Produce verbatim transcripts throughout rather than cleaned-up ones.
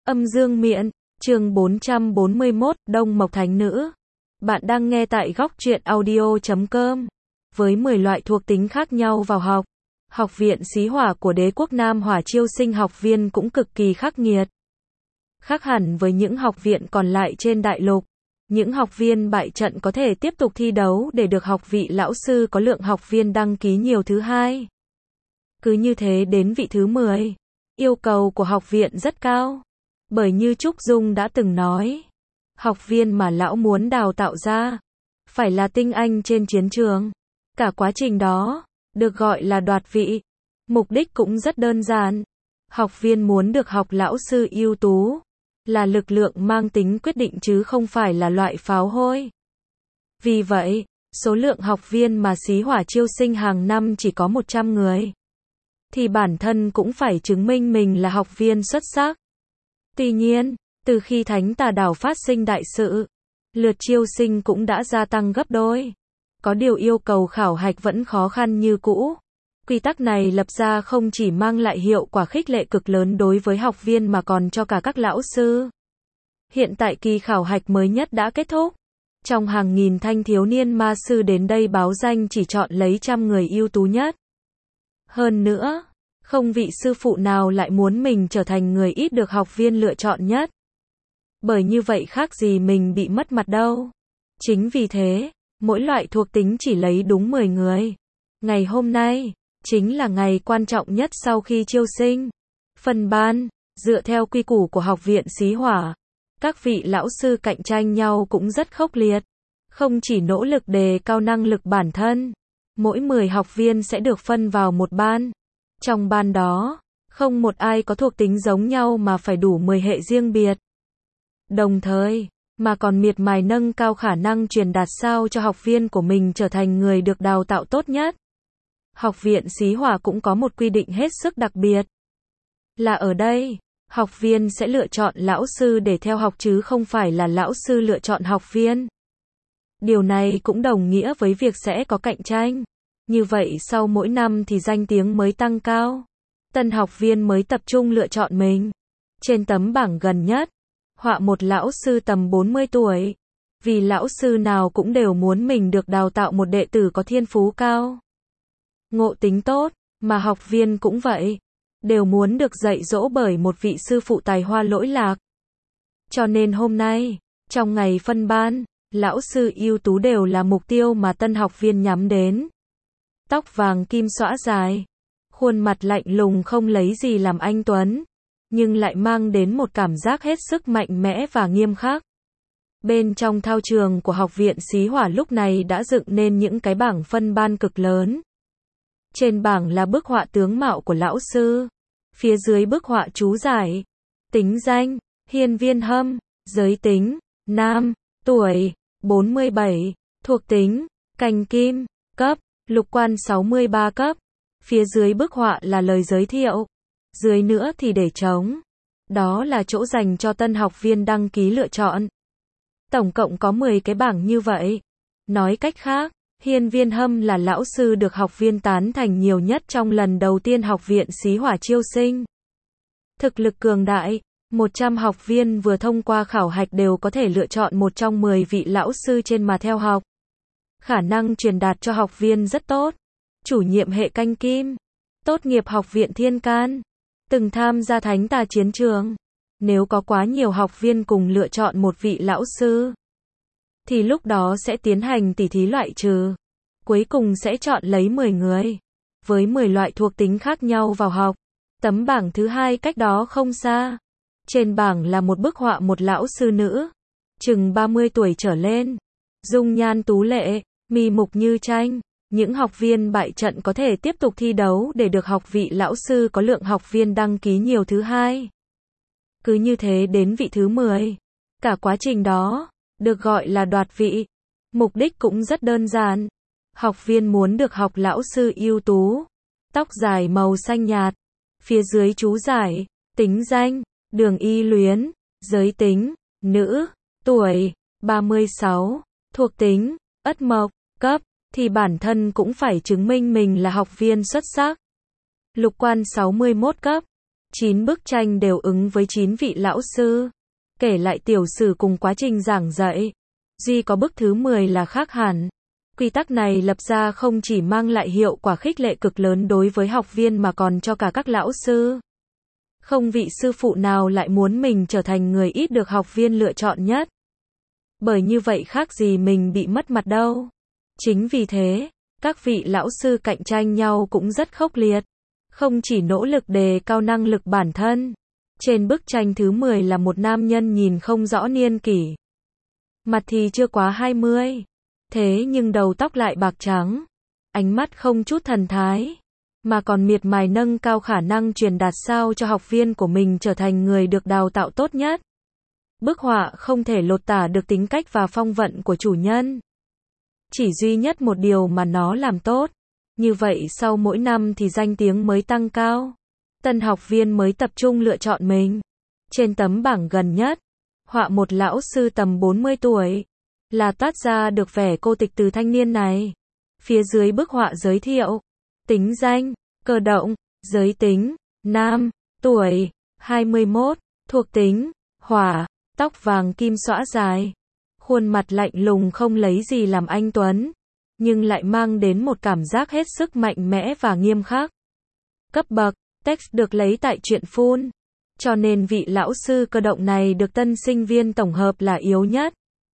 Âm dương miện, chương bốn trăm bốn mươi mốt, Đông Mộc Thánh Nữ. Bạn đang nghe tại góc truyện audio chấm com. Với mười loại thuộc tính khác nhau vào học, Học viện Xí Hỏa của Đế quốc Nam Hỏa chiêu sinh học viên cũng cực kỳ khắc nghiệt. Khác hẳn với những học viện còn lại trên đại lục, những học viên bại trận có thể tiếp tục thi đấu để được học vị lão sư có lượng học viên đăng ký nhiều thứ hai. Cứ như thế đến vị thứ mười. Yêu cầu của học viện rất cao. Bởi như Trúc Dung đã từng nói, học viên mà lão muốn đào tạo ra, phải là tinh anh trên chiến trường. Cả quá trình đó, được gọi là đoạt vị. Mục đích cũng rất đơn giản. Học viên muốn được học lão sư ưu tú, là lực lượng mang tính quyết định chứ không phải là loại pháo hôi. Vì vậy, số lượng học viên mà Xí Hỏa chiêu sinh hàng năm chỉ có một trăm người. Thì bản thân cũng phải chứng minh mình là học viên xuất sắc. Tuy nhiên, từ khi Thánh Tà Đảo phát sinh đại sự, lượt chiêu sinh cũng đã gia tăng gấp đôi. Có điều yêu cầu khảo hạch vẫn khó khăn như cũ. Quy tắc này lập ra không chỉ mang lại hiệu quả khích lệ cực lớn đối với học viên mà còn cho cả các lão sư. Hiện tại kỳ khảo hạch mới nhất đã kết thúc. Trong hàng nghìn thanh thiếu niên ma sư đến đây báo danh chỉ chọn lấy trăm người ưu tú nhất. Hơn nữa, không vị sư phụ nào lại muốn mình trở thành người ít được học viên lựa chọn nhất. Bởi như vậy khác gì mình bị mất mặt đâu. Chính vì thế, mỗi loại thuộc tính chỉ lấy đúng mười người. Ngày hôm nay, chính là ngày quan trọng nhất sau khi chiêu sinh. Phân ban, dựa theo quy củ của Học viện Xí Hỏa, các vị lão sư cạnh tranh nhau cũng rất khốc liệt. Không chỉ nỗ lực đề cao năng lực bản thân, mỗi mười học viên sẽ được phân vào một ban. Trong ban đó, không một ai có thuộc tính giống nhau mà phải đủ mười hệ riêng biệt. Đồng thời, mà còn miệt mài nâng cao khả năng truyền đạt sao cho học viên của mình trở thành người được đào tạo tốt nhất. Học viện Xí Hỏa cũng có một quy định hết sức đặc biệt. Là ở đây, học viên sẽ lựa chọn lão sư để theo học chứ không phải là lão sư lựa chọn học viên. Điều này cũng đồng nghĩa với việc sẽ có cạnh tranh. Như vậy sau mỗi năm thì danh tiếng mới tăng cao. Tân học viên mới tập trung lựa chọn mình. Trên tấm bảng gần nhất, họa một lão sư tầm bốn mươi tuổi. Vì lão sư nào cũng đều muốn mình được đào tạo một đệ tử có thiên phú cao, ngộ tính tốt, mà học viên cũng vậy. Đều muốn được dạy dỗ bởi một vị sư phụ tài hoa lỗi lạc. Cho nên hôm nay, trong ngày phân ban, lão sư ưu tú đều là mục tiêu mà tân học viên nhắm đến. Tóc vàng kim xõa dài, khuôn mặt lạnh lùng không lấy gì làm anh tuấn, nhưng lại mang đến một cảm giác hết sức mạnh mẽ và nghiêm khắc. Bên trong thao trường của Học viện Xí Hỏa lúc này đã dựng nên những cái bảng phân ban cực lớn. Trên bảng là bức họa tướng mạo của lão sư, phía dưới bức họa chú giải, tính danh, Hiên Viên Hâm, giới tính, nam, tuổi, bốn mươi bảy, thuộc tính, cành kim, cấp, lục quan sáu mươi ba cấp. Phía dưới bức họa là lời giới thiệu. Dưới nữa thì để trống. Đó là chỗ dành cho tân học viên đăng ký lựa chọn. Tổng cộng có mười cái bảng như vậy. Nói cách khác, Hiên Viên Hâm là lão sư được học viên tán thành nhiều nhất trong lần đầu tiên Học viện Xí Hỏa chiêu sinh. Thực lực cường đại, một trăm học viên vừa thông qua khảo hạch đều có thể lựa chọn một trong mười vị lão sư trên mà theo học. Khả năng truyền đạt cho học viên rất tốt. Chủ nhiệm hệ canh kim, tốt nghiệp Học viện Thiên Can, từng tham gia Thánh Tà chiến trường. Nếu có quá nhiều học viên cùng lựa chọn một vị lão sư, thì lúc đó sẽ tiến hành tỉ thí loại trừ. Cuối cùng sẽ chọn lấy mười người, với mười loại thuộc tính khác nhau vào học. Tấm bảng thứ hai cách đó không xa. Trên bảng là một bức họa một lão sư nữ, chừng ba mươi tuổi trở lên. Dung nhan tú lệ, mi mục như tranh. Những học viên bại trận có thể tiếp tục thi đấu để được học vị lão sư có lượng học viên đăng ký nhiều thứ hai. Cứ như thế đến vị thứ mười. Cả quá trình đó, được gọi là đoạt vị. Mục đích cũng rất đơn giản. Học viên muốn được học lão sư ưu tú. Tóc dài màu xanh nhạt. Phía dưới chú giải, tính danh, Đường Y Luyến, giới tính, nữ, tuổi, ba mươi sáu, thuộc tính, Ất Mộc, cấp. Thì bản thân cũng phải chứng minh mình là học viên xuất sắc. Lục quan sáu mươi mốt cấp. chín bức tranh đều ứng với chín vị lão sư, kể lại tiểu sử cùng quá trình giảng dạy. Duy có bức thứ mười là khác hẳn. Quy tắc này lập ra không chỉ mang lại hiệu quả khích lệ cực lớn đối với học viên mà còn cho cả các lão sư. Không vị sư phụ nào lại muốn mình trở thành người ít được học viên lựa chọn nhất. Bởi như vậy khác gì mình bị mất mặt đâu. Chính vì thế, các vị lão sư cạnh tranh nhau cũng rất khốc liệt. Không chỉ nỗ lực đề cao năng lực bản thân. Trên bức tranh thứ mười là một nam nhân nhìn không rõ niên kỷ. Mặt thì chưa quá hai mươi. Thế nhưng đầu tóc lại bạc trắng. Ánh mắt không chút thần thái. Mà còn miệt mài nâng cao khả năng truyền đạt sao cho học viên của mình trở thành người được đào tạo tốt nhất. Bức họa không thể lột tả được tính cách và phong vận của chủ nhân. Chỉ duy nhất một điều mà nó làm tốt. Như vậy sau mỗi năm thì danh tiếng mới tăng cao. Tân học viên mới tập trung lựa chọn mình. Trên tấm bảng gần nhất, họa một lão sư tầm bốn mươi tuổi. Là toát ra được vẻ cô tịch từ thanh niên này. Phía dưới bức họa giới thiệu. Tính danh, cơ động, giới tính, nam, tuổi, hai mươi mốt, thuộc tính, hỏa, tóc vàng kim xõa dài. Khuôn mặt lạnh lùng không lấy gì làm anh tuấn. Nhưng lại mang đến một cảm giác hết sức mạnh mẽ và nghiêm khắc. Cấp bậc, text được lấy tại truyện full. Cho nên vị lão sư cơ động này được tân sinh viên tổng hợp là yếu nhất.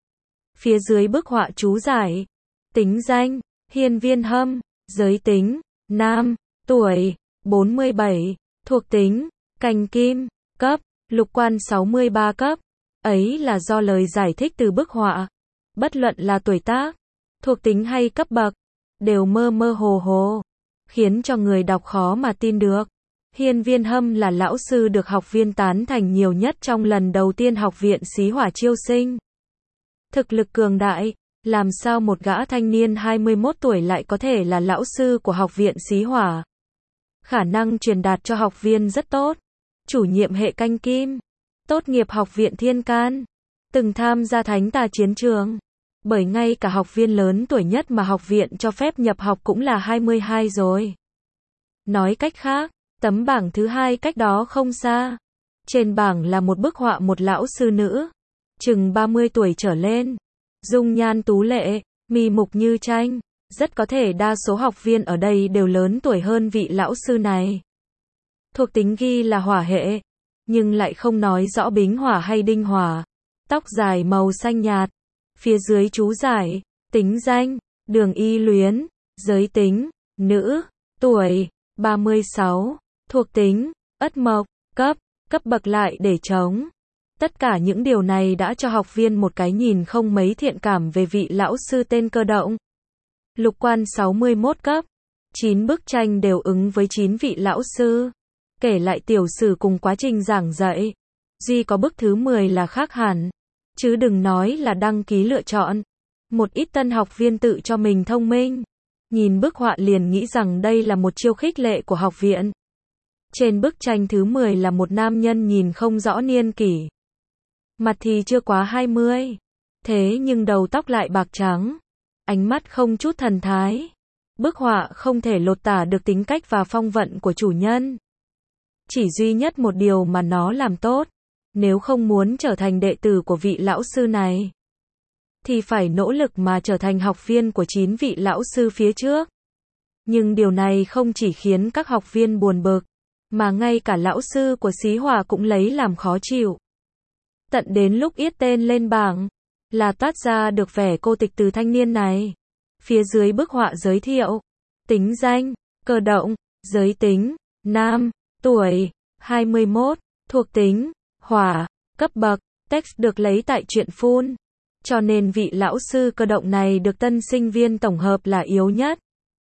Phía dưới bức họa chú giải. Tính danh, Hiên Viên Hâm, giới tính, nam, tuổi, bốn mươi bảy, thuộc tính, cành kim, cấp, lục quan sáu mươi ba cấp. Ấy là do lời giải thích từ bức họa. Bất luận là tuổi tác, thuộc tính hay cấp bậc, đều mơ mơ hồ hồ, khiến cho người đọc khó mà tin được. Hiên Viên Hâm là lão sư được học viên tán thành nhiều nhất trong lần đầu tiên học viện Xí Hỏa chiêu sinh. Thực lực cường đại, làm sao một gã thanh niên hai mươi mốt tuổi lại có thể là lão sư của học viện Xí Hỏa? Khả năng truyền đạt cho học viên rất tốt. Chủ nhiệm hệ canh kim, tốt nghiệp học viện Thiên Can, từng tham gia thánh tà chiến trường. Bởi ngay cả học viên lớn tuổi nhất mà học viện cho phép nhập học cũng là hai mươi hai rồi. Nói cách khác, tấm bảng thứ hai cách đó không xa. Trên bảng là một bức họa một lão sư nữ, chừng ba mươi tuổi trở lên. Dung nhan tú lệ, mi mục như tranh. Rất có thể đa số học viên ở đây đều lớn tuổi hơn vị lão sư này. Thuộc tính ghi là hỏa hệ, nhưng lại không nói rõ bính hỏa hay đinh hỏa. Tóc dài màu xanh nhạt. Phía dưới chú giải, tính danh, Đường Y Luyến, giới tính, nữ, tuổi, ba mươi sáu, thuộc tính, Ất Mộc, cấp, cấp bậc lại để trống. Tất cả những điều này đã cho học viên một cái nhìn không mấy thiện cảm về vị lão sư tên Cơ Động. Lục quan sáu mươi mốt cấp, chín bức tranh đều ứng với chín vị lão sư, kể lại tiểu sử cùng quá trình giảng dạy. Duy có bức thứ mười là khác hẳn. Chứ đừng nói là đăng ký lựa chọn. Một ít tân học viên tự cho mình thông minh. Nhìn bức họa liền nghĩ rằng đây là một chiêu khích lệ của học viện. Trên bức tranh thứ mười là một nam nhân nhìn không rõ niên kỷ. Mặt thì chưa quá hai mươi. Thế nhưng đầu tóc lại bạc trắng. Ánh mắt không chút thần thái. Bức họa không thể lột tả được tính cách và phong vận của chủ nhân. Chỉ duy nhất một điều mà nó làm tốt. Nếu không muốn trở thành đệ tử của vị lão sư này, thì phải nỗ lực mà trở thành học viên của chín vị lão sư phía trước. Nhưng điều này không chỉ khiến các học viên buồn bực, mà ngay cả lão sư của Xí Hỏa cũng lấy làm khó chịu. Tận đến lúc yết tên lên bảng, là toát ra được vẻ cô tịch từ thanh niên này. Phía dưới bức họa giới thiệu, tính danh, Cơ Động, giới tính, nam, tuổi, hai mươi mốt, thuộc tính, hỏa, cấp bậc, text được lấy tại truyện full. Cho nên vị lão sư Cơ Động này được tân sinh viên tổng hợp là yếu nhất.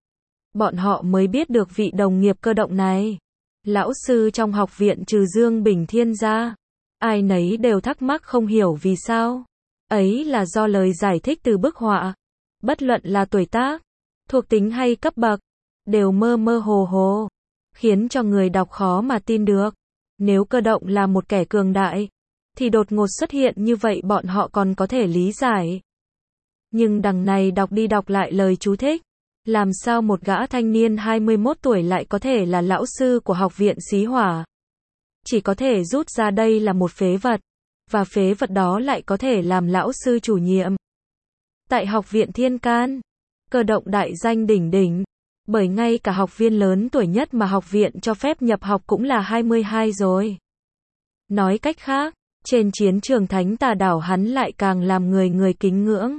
Bọn họ mới biết được vị đồng nghiệp Cơ Động này. Lão sư trong học viện trừ Dương Bình Thiên ra. Ai nấy đều thắc mắc không hiểu vì sao. Ấy là do lời giải thích từ bức họa. Bất luận là tuổi tác, thuộc tính hay cấp bậc, đều mơ mơ hồ hồ, khiến cho người đọc khó mà tin được. Nếu Cơ Động là một kẻ cường đại, thì đột ngột xuất hiện như vậy bọn họ còn có thể lý giải. Nhưng đằng này đọc đi đọc lại lời chú thích. Làm sao một gã thanh niên hai mươi mốt tuổi lại có thể là lão sư của học viện Xí Hỏa? chỉ có thể rút ra đây là một phế vật, và phế vật đó lại có thể làm lão sư chủ nhiệm. Tại Học viện Thiên Can, cơ động đại danh đỉnh đỉnh, bởi ngay cả học viên lớn tuổi nhất mà học viện cho phép nhập học cũng là hai mươi hai rồi. Nói cách khác, trên chiến trường Thánh Tà Đảo hắn lại càng làm người người kính ngưỡng.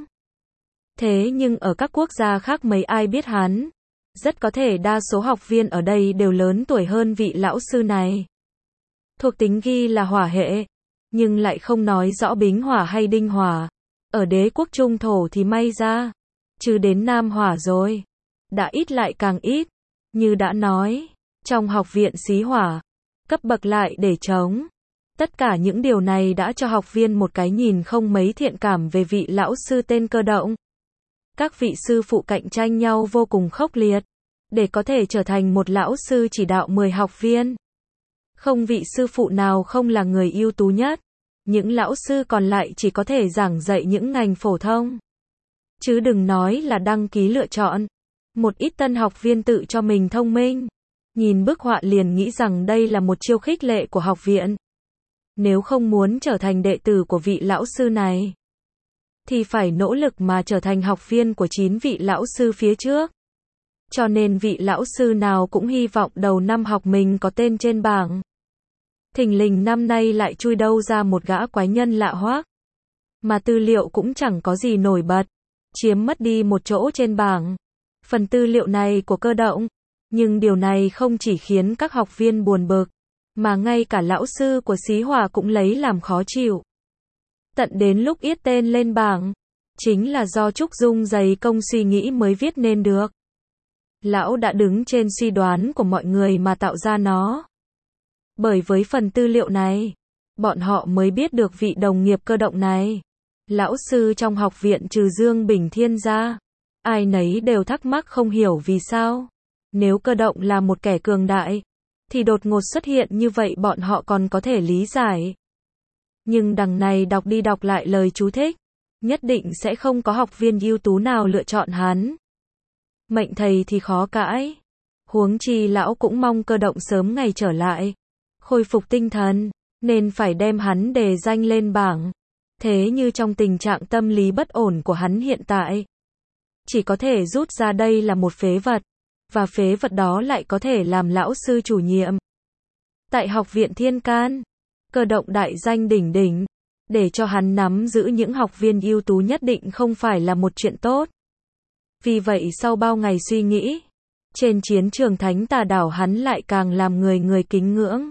Thế nhưng ở các quốc gia khác mấy ai biết hắn. Rất có thể đa số học viên ở đây đều lớn tuổi hơn vị lão sư này. Thuộc tính ghi là hỏa hệ, nhưng lại không nói rõ bính hỏa hay đinh hỏa. Ở đế quốc trung thổ thì may ra, chứ đến nam hỏa rồi. Đã ít lại càng ít, như đã nói, trong học viện xí hỏa, cấp bậc lại để trống. Tất cả những điều này đã cho học viên một cái nhìn không mấy thiện cảm về vị lão sư tên Cơ Động. Các vị sư phụ cạnh tranh nhau vô cùng khốc liệt, để có thể trở thành một lão sư chỉ đạo mười học viên. Không vị sư phụ nào không là người ưu tú nhất, những lão sư còn lại chỉ có thể giảng dạy những ngành phổ thông. Chứ đừng nói là đăng ký lựa chọn. Một ít tân học viên tự cho mình thông minh, nhìn bức họa liền nghĩ rằng đây là một chiêu khích lệ của học viện. Nếu không muốn trở thành đệ tử của vị lão sư này, thì phải nỗ lực mà trở thành học viên của chín vị lão sư phía trước. Cho nên vị lão sư nào cũng hy vọng đầu năm học mình có tên trên bảng. Thình lình năm nay lại chui đâu ra một gã quái nhân lạ hoắc, mà tư liệu cũng chẳng có gì nổi bật, chiếm mất đi một chỗ trên bảng. Phần tư liệu này của Cơ Động, nhưng điều này không chỉ khiến các học viên buồn bực, mà ngay cả lão sư của xí hỏa cũng lấy làm khó chịu. Tận đến lúc yết tên lên bảng, chính là do Trúc Dung dày công suy nghĩ mới viết nên được. Lão đã đứng trên suy đoán của mọi người mà tạo ra nó. Bởi với phần tư liệu này, bọn họ mới biết được vị đồng nghiệp Cơ Động này. Lão sư trong học viện trừ Dương Bình Thiên ra, ai nấy đều thắc mắc không hiểu vì sao. Nếu Cơ Động là một kẻ cường đại, thì đột ngột xuất hiện như vậy bọn họ còn có thể lý giải. Nhưng đằng này đọc đi đọc lại lời chú thích, nhất định sẽ không có học viên ưu tú nào lựa chọn hắn. Mệnh thầy thì khó cãi. Huống chi lão cũng mong Cơ Động sớm ngày trở lại, khôi phục tinh thần, nên phải đem hắn đề danh lên bảng. Thế như trong tình trạng tâm lý bất ổn của hắn hiện tại, chỉ có thể rút ra đây là một phế vật, và phế vật đó lại có thể làm lão sư chủ nhiệm. Tại Học viện Thiên Can, Cơ Động đại danh đỉnh đỉnh, để cho hắn nắm giữ những học viên ưu tú nhất định không phải là một chuyện tốt. Vì vậy sau bao ngày suy nghĩ, trên chiến trường Thánh Tà Đảo hắn lại càng làm người người kính ngưỡng.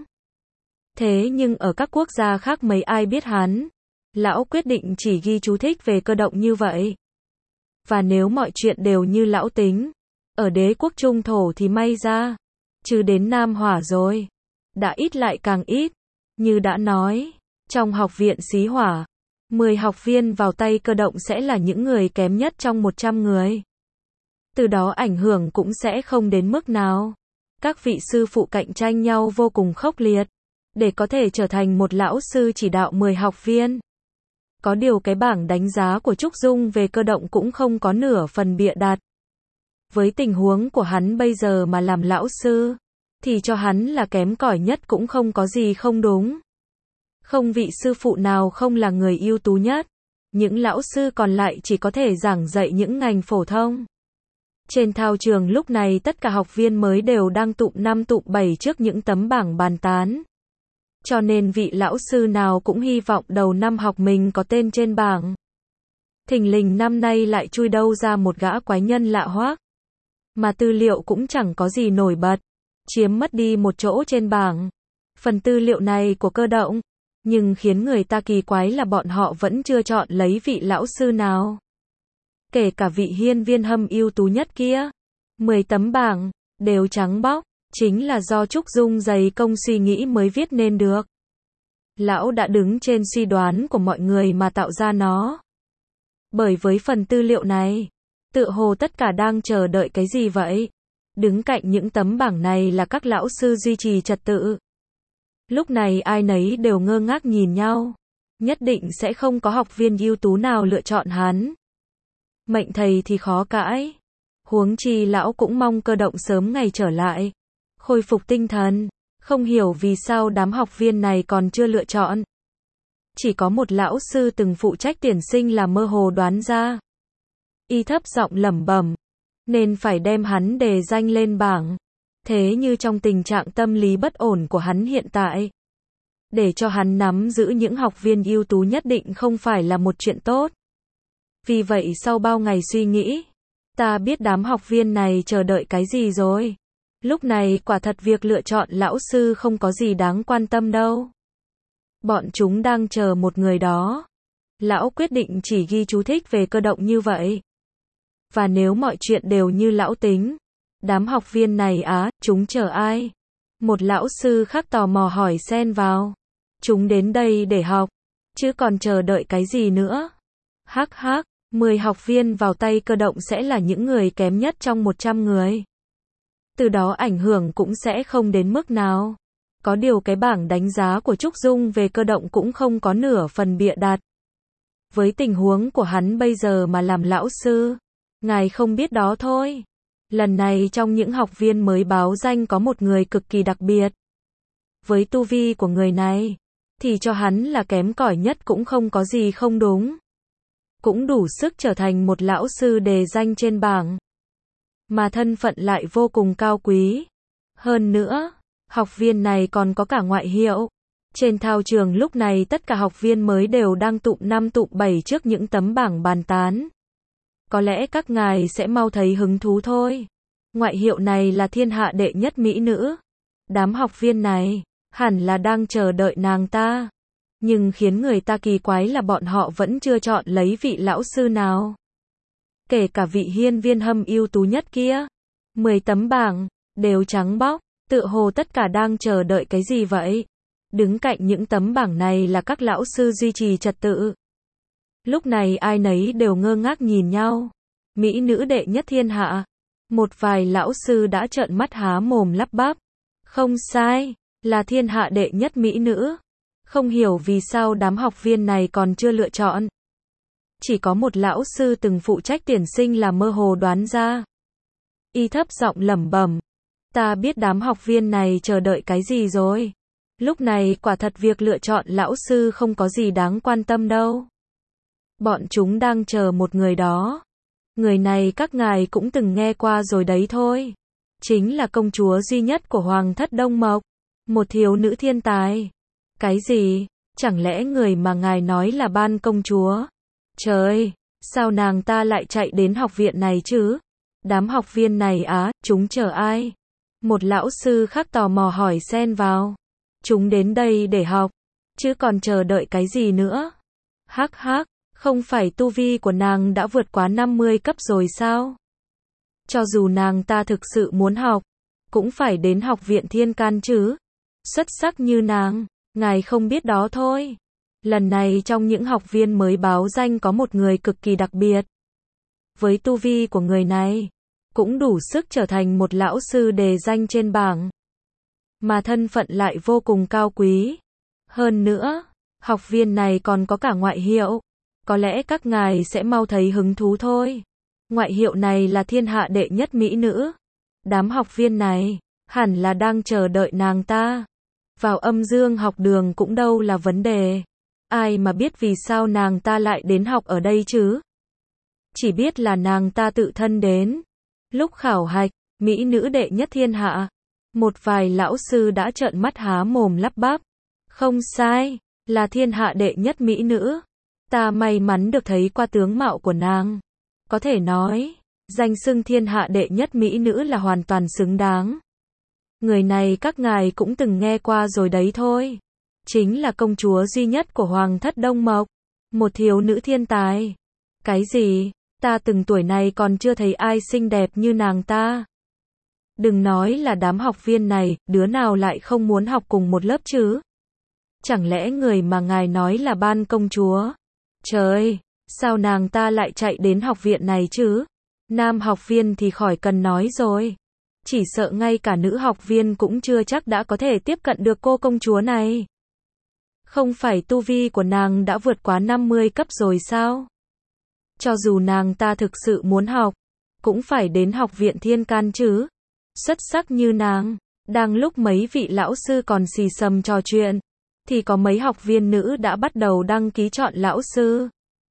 Thế nhưng ở các quốc gia khác mấy ai biết hắn. Lão quyết định chỉ ghi chú thích về Cơ Động như vậy. Và nếu mọi chuyện đều như lão tính, ở đế quốc trung thổ thì may ra, chứ đến nam hỏa rồi. Đã ít lại càng ít, như đã nói, trong học viện xí hỏa, mười học viên vào tay Cơ Động sẽ là những người kém nhất trong một trăm người. Từ đó ảnh hưởng cũng sẽ không đến mức nào. Các vị sư phụ cạnh tranh nhau vô cùng khốc liệt, để có thể trở thành một lão sư chỉ đạo mười học viên. Có điều cái bảng đánh giá của Trúc Dung về Cơ Động cũng không có nửa phần bịa đặt. Với tình huống của hắn bây giờ mà làm lão sư, thì cho hắn là kém cỏi nhất cũng không có gì không đúng. Không vị sư phụ nào không là người ưu tú nhất, những lão sư còn lại chỉ có thể giảng dạy những ngành phổ thông. Trên thao trường lúc này tất cả học viên mới đều đang tụm năm tụm bảy trước những tấm bảng bàn tán. Cho nên vị lão sư nào cũng hy vọng đầu năm học mình có tên trên bảng. Thình lình năm nay lại chui đâu ra một gã quái nhân lạ hoắc, mà tư liệu cũng chẳng có gì nổi bật, chiếm mất đi một chỗ trên bảng. Phần tư liệu này của Cơ Động, nhưng khiến người ta kỳ quái là bọn họ vẫn chưa chọn lấy vị lão sư nào. Kể cả vị hiên viên hâm ưu tú nhất kia, mười tấm bảng, đều trắng bóc, chính là do Trúc Dung dày công suy nghĩ mới viết nên được. Lão đã đứng trên suy đoán của mọi người mà tạo ra nó. Bởi với phần tư liệu này, tựa hồ tất cả đang chờ đợi cái gì vậy? Đứng cạnh những tấm bảng này là các lão sư duy trì trật tự. Lúc này ai nấy đều ngơ ngác nhìn nhau. Nhất định sẽ không có học viên ưu tú nào lựa chọn hắn. Mệnh thầy thì khó cãi. Huống chi lão cũng mong Cơ Động sớm ngày trở lại, khôi phục tinh thần. Không hiểu vì sao đám học viên này còn chưa lựa chọn. Chỉ có một lão sư từng phụ trách tuyển sinh là mơ hồ đoán ra. Y thấp giọng lẩm bẩm, nên phải đem hắn đề danh lên bảng. Thế như trong tình trạng tâm lý bất ổn của hắn hiện tại, để cho hắn nắm giữ những học viên ưu tú nhất định không phải là một chuyện tốt. Vì vậy sau bao ngày suy nghĩ, ta biết đám học viên này chờ đợi cái gì rồi. Lúc này quả thật việc lựa chọn lão sư không có gì đáng quan tâm đâu. Bọn chúng đang chờ một người đó. Lão quyết định chỉ ghi chú thích về cơ động như vậy. Và nếu mọi chuyện đều như lão tính, đám học viên này á, chúng chờ ai? Một lão sư khác tò mò hỏi xen vào. Chúng đến đây để học, chứ còn chờ đợi cái gì nữa? Hắc hắc, mười học viên vào tay cơ động sẽ là những người kém nhất trong một trăm người. Từ đó ảnh hưởng cũng sẽ không đến mức nào. Có điều cái bảng đánh giá của Trúc Dung về cơ động cũng không có nửa phần bịa đặt. Với tình huống của hắn bây giờ mà làm lão sư, ngài không biết đó thôi. Lần này trong những học viên mới báo danh có một người cực kỳ đặc biệt. Với tu vi của người này, thì cho hắn là kém cỏi nhất cũng không có gì không đúng. Cũng đủ sức trở thành một lão sư đề danh trên bảng. Mà thân phận lại vô cùng cao quý. Hơn nữa, học viên này còn có cả ngoại hiệu. Trên thao trường lúc này tất cả học viên mới đều đang tụm năm tụm bảy trước những tấm bảng bàn tán. Có lẽ các ngài sẽ mau thấy hứng thú thôi. Ngoại hiệu này là thiên hạ đệ nhất mỹ nữ. Đám học viên này, hẳn là đang chờ đợi nàng ta. Nhưng khiến người ta kỳ quái là bọn họ vẫn chưa chọn lấy vị lão sư nào. Kể cả vị hiên viên hâm ưu tú nhất kia. Mười tấm bảng, đều trắng bóc, tựa hồ tất cả đang chờ đợi cái gì vậy? Đứng cạnh những tấm bảng này là các lão sư duy trì trật tự. Lúc này ai nấy đều ngơ ngác nhìn nhau. Mỹ nữ đệ nhất thiên hạ. Một vài lão sư đã trợn mắt há mồm lắp bắp. Không sai, là thiên hạ đệ nhất mỹ nữ. Không hiểu vì sao đám học viên này còn chưa lựa chọn. Chỉ có một lão sư từng phụ trách tuyển sinh là mơ hồ đoán ra. Y thấp giọng lẩm bẩm, ta biết đám học viên này chờ đợi cái gì rồi. Lúc này quả thật việc lựa chọn lão sư không có gì đáng quan tâm đâu. Bọn chúng đang chờ một người đó. Người này các ngài cũng từng nghe qua rồi đấy thôi. Chính là công chúa duy nhất của Hoàng thất Đông Mộc. Một thiếu nữ thiên tài. Cái gì? Chẳng lẽ người mà ngài nói là Ban công chúa? Trời, sao nàng ta lại chạy đến học viện này chứ? Đám học viên này á, chúng chờ ai? Một lão sư khác tò mò hỏi xen vào. Chúng đến đây để học, chứ còn chờ đợi cái gì nữa? Hắc hắc, không phải tu vi của nàng đã vượt quá năm mươi cấp rồi sao? Cho dù nàng ta thực sự muốn học, cũng phải đến học viện Thiên Can chứ. Xuất sắc như nàng, ngài không biết đó thôi. Lần này trong những học viên mới báo danh có một người cực kỳ đặc biệt. Với tu vi của người này, cũng đủ sức trở thành một lão sư đề danh trên bảng. Mà thân phận lại vô cùng cao quý. Hơn nữa, học viên này còn có cả ngoại hiệu. Có lẽ các ngài sẽ mau thấy hứng thú thôi. Ngoại hiệu này là thiên hạ đệ nhất mỹ nữ. Đám học viên này, hẳn là đang chờ đợi nàng ta. Vào âm dương học đường cũng đâu là vấn đề. Ai mà biết vì sao nàng ta lại đến học ở đây chứ? Chỉ biết là nàng ta tự thân đến. Lúc khảo hạch, mỹ nữ đệ nhất thiên hạ. Một vài lão sư đã trợn mắt há mồm lắp bắp. Không sai, là thiên hạ đệ nhất mỹ nữ. Ta may mắn được thấy qua tướng mạo của nàng. Có thể nói, danh xưng thiên hạ đệ nhất mỹ nữ là hoàn toàn xứng đáng. Người này các ngài cũng từng nghe qua rồi đấy thôi. Chính là công chúa duy nhất của Hoàng thất Đông Mộc. Một thiếu nữ thiên tài. Cái gì? Ta từng tuổi này còn chưa thấy ai xinh đẹp như nàng ta. Đừng nói là đám học viên này, đứa nào lại không muốn học cùng một lớp chứ? Chẳng lẽ người mà ngài nói là Ban công chúa? Trời, sao nàng ta lại chạy đến học viện này chứ? Nam học viên thì khỏi cần nói rồi. Chỉ sợ ngay cả nữ học viên cũng chưa chắc đã có thể tiếp cận được cô công chúa này. Không phải tu vi của nàng đã vượt quá năm mươi cấp rồi sao? Cho dù nàng ta thực sự muốn học, cũng phải đến học viện Thiên Can chứ. Xuất sắc như nàng, Đang lúc mấy vị lão sư còn xì xầm trò chuyện, thì có mấy học viên nữ đã bắt đầu đăng ký chọn lão sư.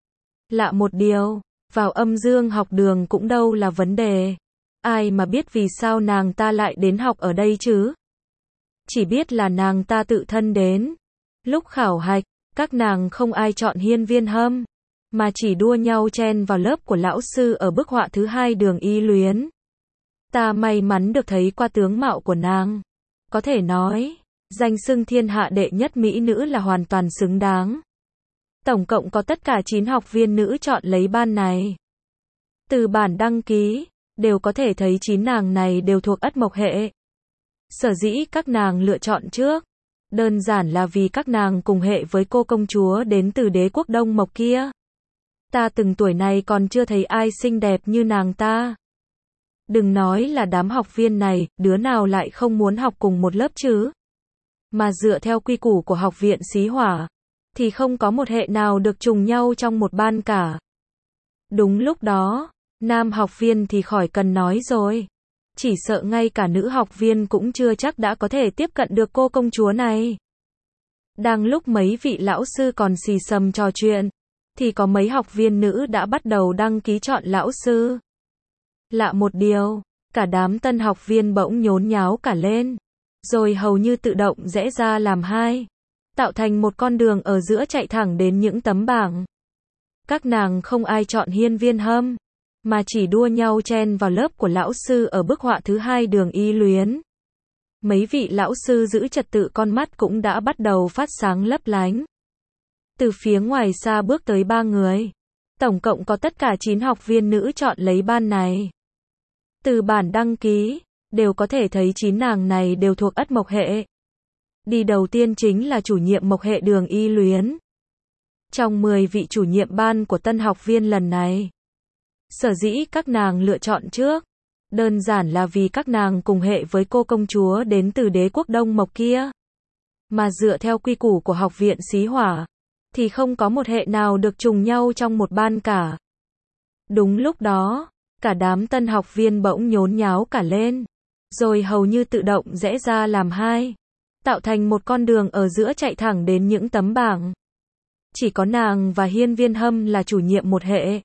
Lạ một điều, vào âm dương học đường cũng đâu là vấn đề. Ai mà biết vì sao nàng ta lại đến học ở đây chứ? Chỉ biết là nàng ta tự thân đến. Lúc khảo hạch, các nàng không ai chọn Hiên Viên Hâm, mà chỉ đua nhau chen vào lớp của lão sư ở bức họa thứ hai Đường Y Luyến. Ta may mắn được thấy qua tướng mạo của nàng. Có thể nói, danh xưng thiên hạ đệ nhất mỹ nữ là hoàn toàn xứng đáng. Tổng cộng có tất cả chín học viên nữ chọn lấy ban này. Từ bản đăng ký, đều có thể thấy chín nàng này đều thuộc Ất Mộc hệ. Sở dĩ các nàng lựa chọn trước, đơn giản là vì các nàng cùng hệ với cô công chúa đến từ đế quốc Đông Mộc kia. Ta từng tuổi này còn chưa thấy ai xinh đẹp như nàng ta. Đừng nói là đám học viên này, đứa nào lại không muốn học cùng một lớp chứ. Mà dựa theo quy củ của học viện Xí Hỏa, thì không có một hệ nào được trùng nhau trong một ban cả. Đúng lúc đó, nam học viên thì khỏi cần nói rồi. Chỉ sợ ngay cả nữ học viên cũng chưa chắc đã có thể tiếp cận được cô công chúa này. Đang lúc mấy vị lão sư còn xì xầm trò chuyện, thì có mấy học viên nữ đã bắt đầu đăng ký chọn lão sư. Lạ một điều, cả đám tân học viên bỗng nhốn nháo cả lên, rồi hầu như tự động rẽ ra làm hai, tạo thành một con đường ở giữa chạy thẳng đến những tấm bảng. Các nàng không ai chọn Hiên Viên Hâm, mà chỉ đua nhau chen vào lớp của lão sư ở bức họa thứ hai Đường Y Luyến. Mấy vị lão sư giữ trật tự con mắt cũng đã bắt đầu phát sáng lấp lánh. Từ phía ngoài xa bước tới ba người. Tổng cộng có tất cả chín học viên nữ chọn lấy ban này. Từ bản đăng ký, đều có thể thấy chín nàng này đều thuộc Ất Mộc hệ. Đi đầu tiên chính là chủ nhiệm Mộc hệ Đường Y Luyến. Trong mười vị chủ nhiệm ban của tân học viên lần này, sở dĩ các nàng lựa chọn trước, đơn giản là vì các nàng cùng hệ với cô công chúa đến từ đế quốc Đông Mộc kia. Mà dựa theo quy củ của học viện Xí Hỏa, thì không có một hệ nào được trùng nhau trong một ban cả. Đúng lúc đó, cả đám tân học viên bỗng nhốn nháo cả lên, rồi hầu như tự động rẽ ra làm hai, tạo thành một con đường ở giữa chạy thẳng đến những tấm bảng. Chỉ có nàng và Hiên Viên Hâm là chủ nhiệm một hệ.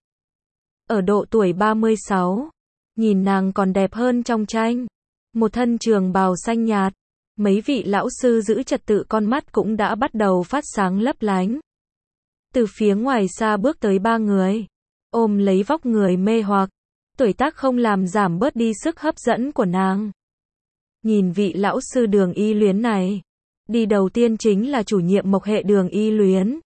Ở độ tuổi ba mươi sáu, nhìn nàng còn đẹp hơn trong tranh. Một thân trường bào xanh nhạt, mấy vị lão sư giữ trật tự con mắt cũng đã bắt đầu phát sáng lấp lánh. Từ phía ngoài xa bước tới ba người, ôm lấy vóc người mê hoặc, tuổi tác không làm giảm bớt đi sức hấp dẫn của nàng. Nhìn vị lão sư Đường Y Luyến này, đi đầu tiên chính là chủ nhiệm Mộc hệ Đường Y Luyến.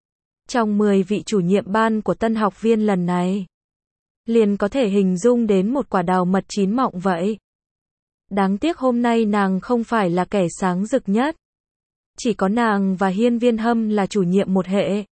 Trong mười vị chủ nhiệm ban của tân học viên lần này, liền có thể hình dung đến một quả đào mật chín mọng vậy. Đáng tiếc hôm nay nàng không phải là kẻ sáng rực nhất. Chỉ có nàng và Hiên Viên Hâm là chủ nhiệm một hệ.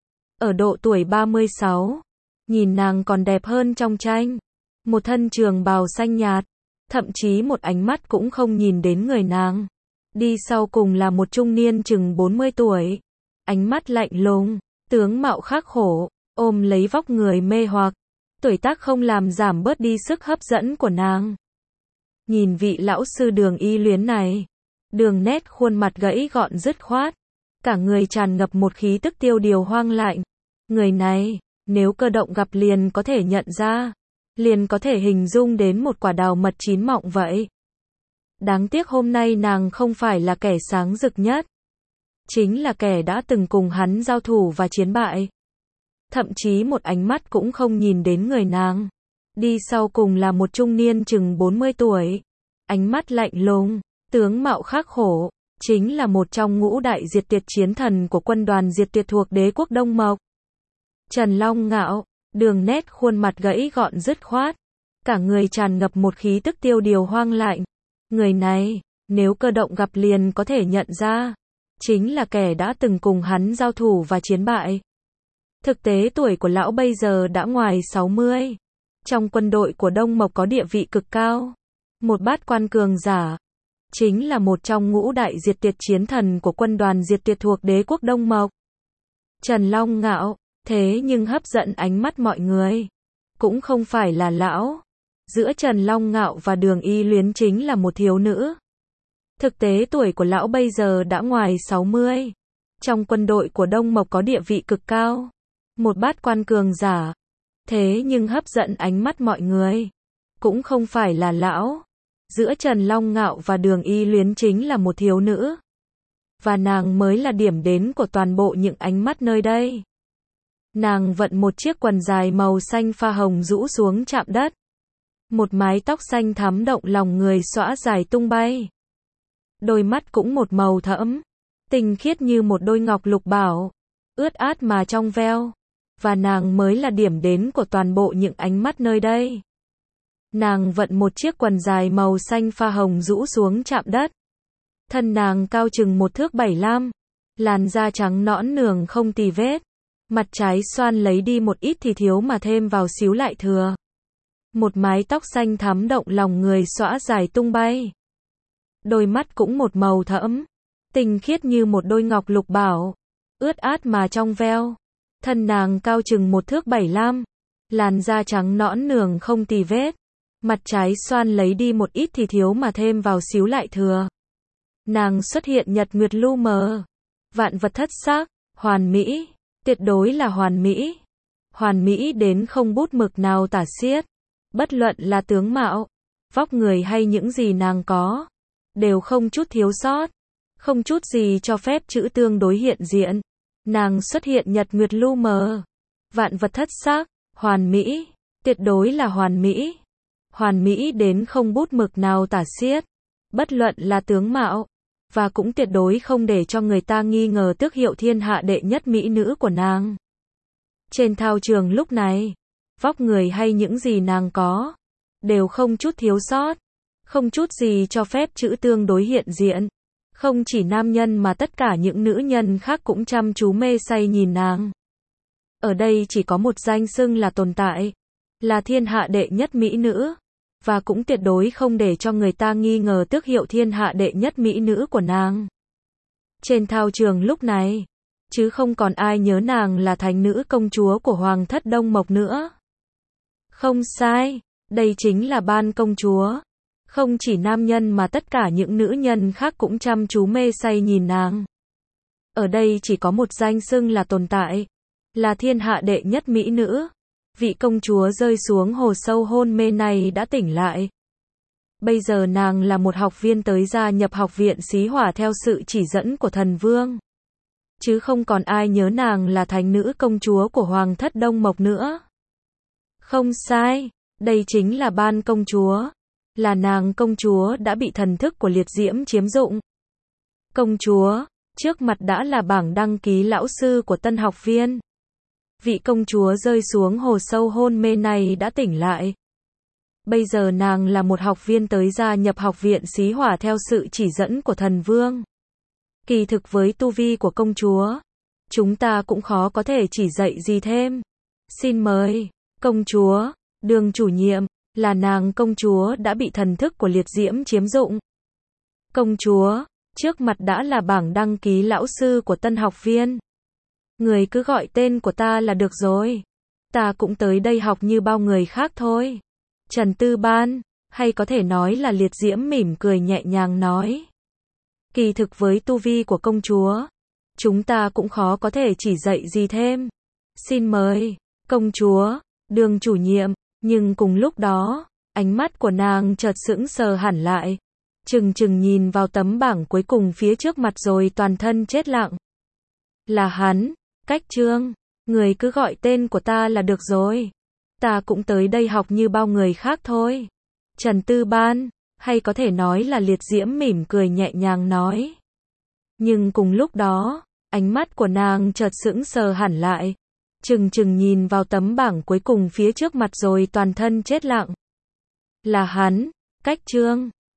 Ở độ tuổi ba mươi sáu, nhìn nàng còn đẹp hơn trong tranh. Một thân trường bào xanh nhạt, thậm chí một ánh mắt cũng không nhìn đến người nàng. Đi sau cùng là một trung niên chừng bốn mươi tuổi, ánh mắt lạnh lùng, tướng mạo khắc khổ, ôm lấy vóc người mê hoặc, tuổi tác không làm giảm bớt đi sức hấp dẫn của nàng. Nhìn vị lão sư Đường Y Luyến này, đường nét khuôn mặt gãy gọn dứt khoát, cả người tràn ngập một khí tức tiêu điều hoang lạnh. Người này, nếu Cơ Động gặp liền có thể nhận ra, liền có thể hình dung đến một quả đào mật chín mọng vậy. Đáng tiếc hôm nay nàng không phải là kẻ sáng rực nhất, chính là kẻ đã từng cùng hắn giao thủ và chiến bại. Thậm chí một ánh mắt cũng không nhìn đến người nàng. Đi sau cùng là một trung niên chừng bốn mươi tuổi, ánh mắt lạnh lùng, tướng mạo khắc khổ, chính là một trong ngũ đại diệt tuyệt chiến thần của quân đoàn diệt tuyệt thuộc đế quốc Đông Mộc. Trần Long Ngạo, đường nét khuôn mặt gãy gọn dứt khoát, cả người tràn ngập một khí tức tiêu điều hoang lạnh. Người này, nếu Cơ Động gặp liền có thể nhận ra, chính là kẻ đã từng cùng hắn giao thủ và chiến bại. Thực tế tuổi của lão bây giờ đã ngoài sáu mươi. Trong quân đội của Đông Mộc có địa vị cực cao. Một bát quan cường giả. Chính là một trong ngũ đại diệt tuyệt chiến thần của quân đoàn diệt tuyệt thuộc đế quốc Đông Mộc. Trần Long Ngạo, thế nhưng hấp dẫn ánh mắt mọi người. Cũng không phải là lão. Giữa Trần Long Ngạo và Đường Y Luyến chính là một thiếu nữ. Thực tế tuổi của lão bây giờ đã ngoài sáu mươi. Trong quân đội của Đông Mộc có địa vị cực cao. Một bát quan cường giả. Thế nhưng hấp dẫn ánh mắt mọi người. Cũng không phải là lão. Giữa Trần Long Ngạo và Đường Y Luyến chính là một thiếu nữ. Và nàng mới là điểm đến của toàn bộ những ánh mắt nơi đây. Nàng vận một chiếc quần dài màu xanh pha hồng rũ xuống chạm đất. Một mái tóc xanh thắm động lòng người xõa dài tung bay. Đôi mắt cũng một màu thẫm, tinh khiết như một đôi ngọc lục bảo, ướt át mà trong veo. Và nàng mới là điểm đến của toàn bộ những ánh mắt nơi đây. Nàng vận một chiếc quần dài màu xanh pha hồng rũ xuống chạm đất. Thân nàng cao chừng một thước bảy lam, làn da trắng nõn nường không tì vết. Mặt trái xoăn lấy đi một ít thì thiếu mà thêm vào xíu lại thừa. Một mái tóc xanh thắm động lòng người xõa dài tung bay. Đôi mắt cũng một màu thẫm, tinh khiết như một đôi ngọc lục bảo, ướt át mà trong veo. Thân nàng cao chừng một thước bảy lam, làn da trắng nõn nường không tì vết. Mặt trái xoăn lấy đi một ít thì thiếu mà thêm vào xíu lại thừa. Nàng xuất hiện nhật nguyệt lu mờ, vạn vật thất sắc, hoàn mỹ, tuyệt đối là hoàn mỹ. Hoàn mỹ đến không bút mực nào tả xiết. Bất luận là tướng mạo, vóc người hay những gì nàng có, đều không chút thiếu sót, không chút gì cho phép chữ tương đối hiện diện. Nàng xuất hiện nhật nguyệt lu mờ, vạn vật thất sắc, hoàn mỹ, tuyệt đối là hoàn mỹ. Hoàn mỹ đến không bút mực nào tả xiết. Bất luận là tướng mạo, và cũng tuyệt đối không để cho người ta nghi ngờ tước hiệu thiên hạ đệ nhất mỹ nữ của nàng. Trên thao trường lúc này, vóc người hay những gì nàng có, đều không chút thiếu sót, không chút gì cho phép chữ tương đối hiện diện. Không chỉ nam nhân mà tất cả những nữ nhân khác cũng chăm chú mê say nhìn nàng. Ở đây chỉ có một danh xưng là tồn tại, là thiên hạ đệ nhất mỹ nữ, và cũng tuyệt đối không để cho người ta nghi ngờ tước hiệu thiên hạ đệ nhất mỹ nữ của nàng. Trên thao trường lúc này, chứ không còn ai nhớ nàng là thánh nữ công chúa của Hoàng thất Đông Mộc nữa. Không sai, đây chính là Ban công chúa. Không chỉ nam nhân mà tất cả những nữ nhân khác cũng chăm chú mê say nhìn nàng. Ở đây chỉ có một danh xưng là tồn tại, là thiên hạ đệ nhất mỹ nữ. Vị công chúa rơi xuống hồ sâu hôn mê này đã tỉnh lại. Bây giờ nàng là một học viên tới gia nhập học viện Xí Hỏa theo sự chỉ dẫn của thần vương. Chứ không còn ai nhớ nàng là thánh nữ công chúa của Hoàng thất Đông Mộc nữa. Không sai, đây chính là Ban công chúa. Là nàng công chúa đã bị thần thức của liệt diễm chiếm dụng. Công chúa, trước mặt đã là bảng đăng ký lão sư của tân học viên. Vị công chúa rơi xuống hồ sâu hôn mê này đã tỉnh lại. Bây giờ nàng là một học viên tới gia nhập học viện Xí Hỏa theo sự chỉ dẫn của thần vương. Kỳ thực với tu vi của công chúa, chúng ta cũng khó có thể chỉ dạy gì thêm. Xin mời, công chúa, Đường chủ nhiệm, là nàng công chúa đã bị thần thức của liệt diễm chiếm dụng. Công chúa, trước mặt đã là bảng đăng ký lão sư của tân học viên. Người cứ gọi tên của ta là được rồi. Ta cũng tới đây học như bao người khác thôi. Trần Tư Ban, hay có thể nói là liệt diễm mỉm cười nhẹ nhàng nói. Kỳ thực với tu vi của công chúa, chúng ta cũng khó có thể chỉ dạy gì thêm. Xin mời, công chúa, Đường chủ nhiệm. Nhưng cùng lúc đó, ánh mắt của nàng chợt sững sờ hẳn lại. Chừng chừng nhìn vào tấm bảng cuối cùng phía trước mặt rồi toàn thân chết lặng. Là hắn, Cách Trương. Người cứ gọi tên của ta là được rồi. Ta cũng tới đây học như bao người khác thôi. Trần Tư Ban, hay có thể nói là liệt diễm mỉm cười nhẹ nhàng nói. Nhưng cùng lúc đó, ánh mắt của nàng chợt sững sờ hẳn lại. Chừng chừng nhìn vào tấm bảng cuối cùng phía trước mặt rồi toàn thân chết lặng. Là hắn, Cách Trương.